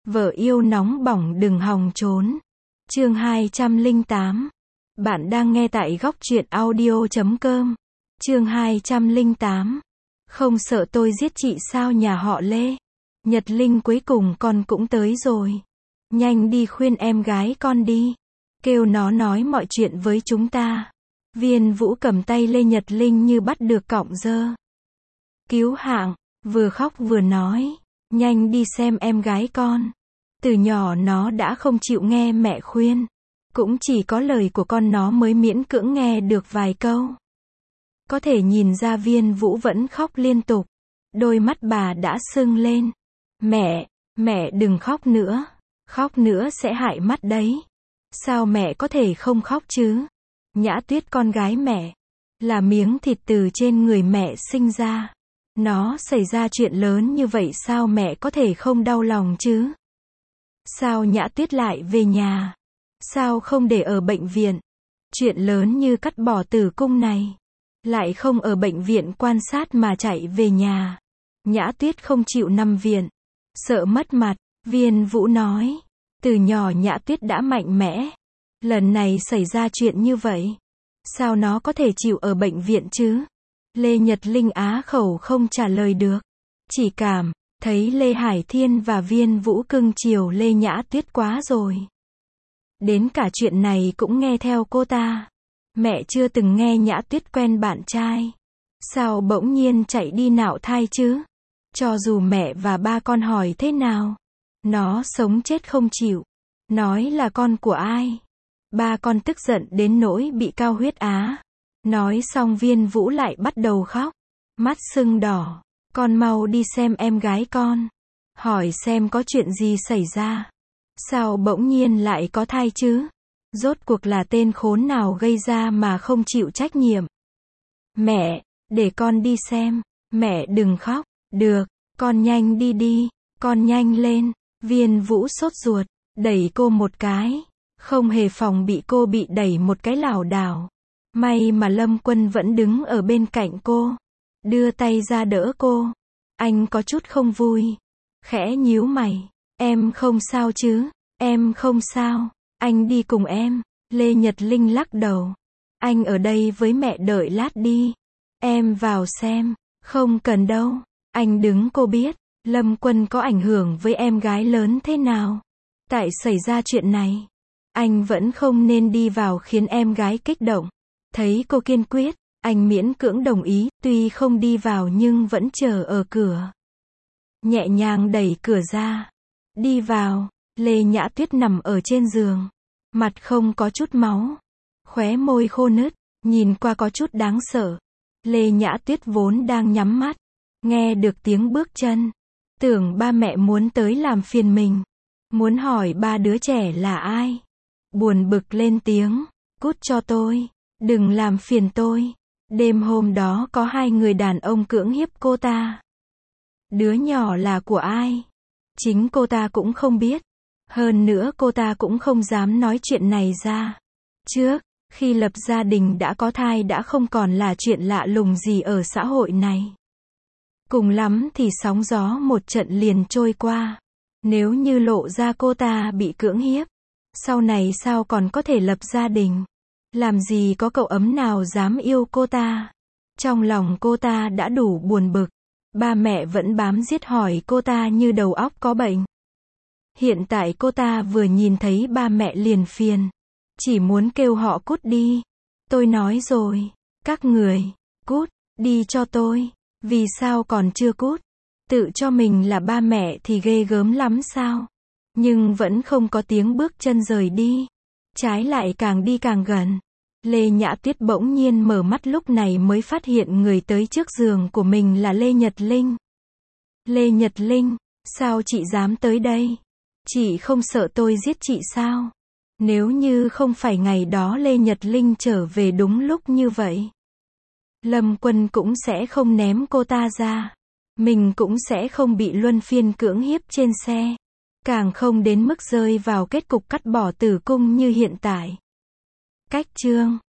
Vợ yêu nóng bỏng đừng hòng trốn. Chương 208. Bạn đang nghe tại góc truyện audio.com. Chương 208. Không sợ tôi giết chị sao nhà họ Lê? Nhật Linh cuối cùng con cũng tới rồi. Nhanh đi khuyên em gái con đi. Kêu nó nói mọi chuyện với chúng ta. Viên Vũ cầm tay Lê Nhật Linh như bắt được cọng dơ. Cứu hạng, vừa khóc vừa nói. Nhanh đi xem em gái con. Từ nhỏ nó đã không chịu nghe mẹ khuyên. Cũng chỉ có lời của con nó mới miễn cưỡng nghe được vài câu. Có thể nhìn ra Viên Vũ vẫn khóc liên tục. Đôi mắt bà đã sưng lên. Mẹ đừng khóc nữa. Khóc nữa sẽ hại mắt đấy. Sao mẹ có thể không khóc chứ? Nhã Tuyết con gái mẹ. Là miếng thịt từ trên người mẹ sinh ra. Nó xảy ra chuyện lớn như vậy sao mẹ có thể không đau lòng chứ? Sao Nhã Tuyết lại về nhà? Sao không để ở bệnh viện? Chuyện lớn như cắt bỏ tử cung này. Lại không ở bệnh viện quan sát mà chạy về nhà. Nhã Tuyết không chịu nằm viện. Sợ mất mặt, Viên Vũ nói. Từ nhỏ Nhã Tuyết đã mạnh mẽ. Lần này xảy ra chuyện như vậy. Sao nó có thể chịu ở bệnh viện chứ? Lê Nhật Linh á khẩu không trả lời được. Chỉ cảm thấy Lê Hải Thiên và Viên Vũ cưng chiều Lê Nhã Tuyết quá rồi. Đến cả chuyện này cũng nghe theo cô ta. Mẹ chưa từng nghe Nhã Tuyết quen bạn trai. Sao bỗng nhiên chạy đi nạo thai chứ? Cho dù mẹ và ba con hỏi thế nào, nó sống chết không chịu. Nói là con của ai? Ba con tức giận đến nỗi bị cao huyết áp. Nói xong Viên Vũ lại bắt đầu khóc. Mắt sưng đỏ. Con mau đi xem em gái con. Hỏi xem có chuyện gì xảy ra. Sao bỗng nhiên lại có thai chứ? Rốt cuộc là tên khốn nào gây ra mà không chịu trách nhiệm? Mẹ, để con đi xem. Mẹ đừng khóc. Được, con nhanh đi đi. Con nhanh lên. Viên Vũ sốt ruột. Đẩy cô một cái. Không hề phòng bị cô bị đẩy một cái lảo đảo. May mà Lâm Quân vẫn đứng ở bên cạnh cô. Đưa tay ra đỡ cô. Anh có chút không vui. Khẽ nhíu mày. Em không sao chứ? Em không sao. Anh đi cùng em. Lê Nhật Linh lắc đầu. Anh ở đây với mẹ đợi lát đi. Em vào xem. Không cần đâu. Anh đứng cô biết. Lâm Quân có ảnh hưởng với em gái lớn thế nào. Tại xảy ra chuyện này. Anh vẫn không nên đi vào khiến em gái kích động. Thấy cô kiên quyết. Anh miễn cưỡng đồng ý. Tuy không đi vào nhưng vẫn chờ ở cửa. Nhẹ nhàng đẩy cửa ra. Đi vào. Lê Nhã Tuyết nằm ở trên giường. Mặt không có chút máu. Khóe môi khô nứt. Nhìn qua có chút đáng sợ. Lê Nhã Tuyết vốn đang nhắm mắt. Nghe được tiếng bước chân. Tưởng ba mẹ muốn tới làm phiền mình. Muốn hỏi ba đứa trẻ là ai. Buồn bực lên tiếng. Cút cho tôi. Đừng làm phiền tôi. Đêm hôm đó có hai người đàn ông cưỡng hiếp cô ta. Đứa nhỏ là của ai? Chính cô ta cũng không biết. Hơn nữa cô ta cũng không dám nói chuyện này ra. Trước, khi lập gia đình đã có thai đã không còn là chuyện lạ lùng gì ở xã hội này. Cùng lắm thì sóng gió một trận liền trôi qua. Nếu như lộ ra cô ta bị cưỡng hiếp, sau này sao còn có thể lập gia đình? Làm gì có cậu ấm nào dám yêu cô ta? Trong lòng cô ta đã đủ buồn bực. Ba mẹ vẫn bám giết hỏi cô ta như đầu óc có bệnh. Hiện tại cô ta vừa nhìn thấy ba mẹ liền phiền. Chỉ muốn kêu họ cút đi. Tôi nói rồi. Các người, cút, đi cho tôi. Vì sao còn chưa cút? Tự cho mình là ba mẹ thì ghê gớm lắm sao? Nhưng vẫn không có tiếng bước chân rời đi. Trái lại càng đi càng gần. Lê Nhã Tuyết bỗng nhiên mở mắt lúc này mới phát hiện người tới trước giường của mình là Lê Nhật Linh. Lê Nhật Linh, sao chị dám tới đây? Chị không sợ tôi giết chị sao? Nếu như không phải ngày đó Lê Nhật Linh trở về đúng lúc như vậy. Lâm Quân cũng sẽ không ném cô ta ra. Mình cũng sẽ không bị luân phiên cưỡng hiếp trên xe. Càng không đến mức rơi vào kết cục cắt bỏ tử cung như hiện tại. Cách chương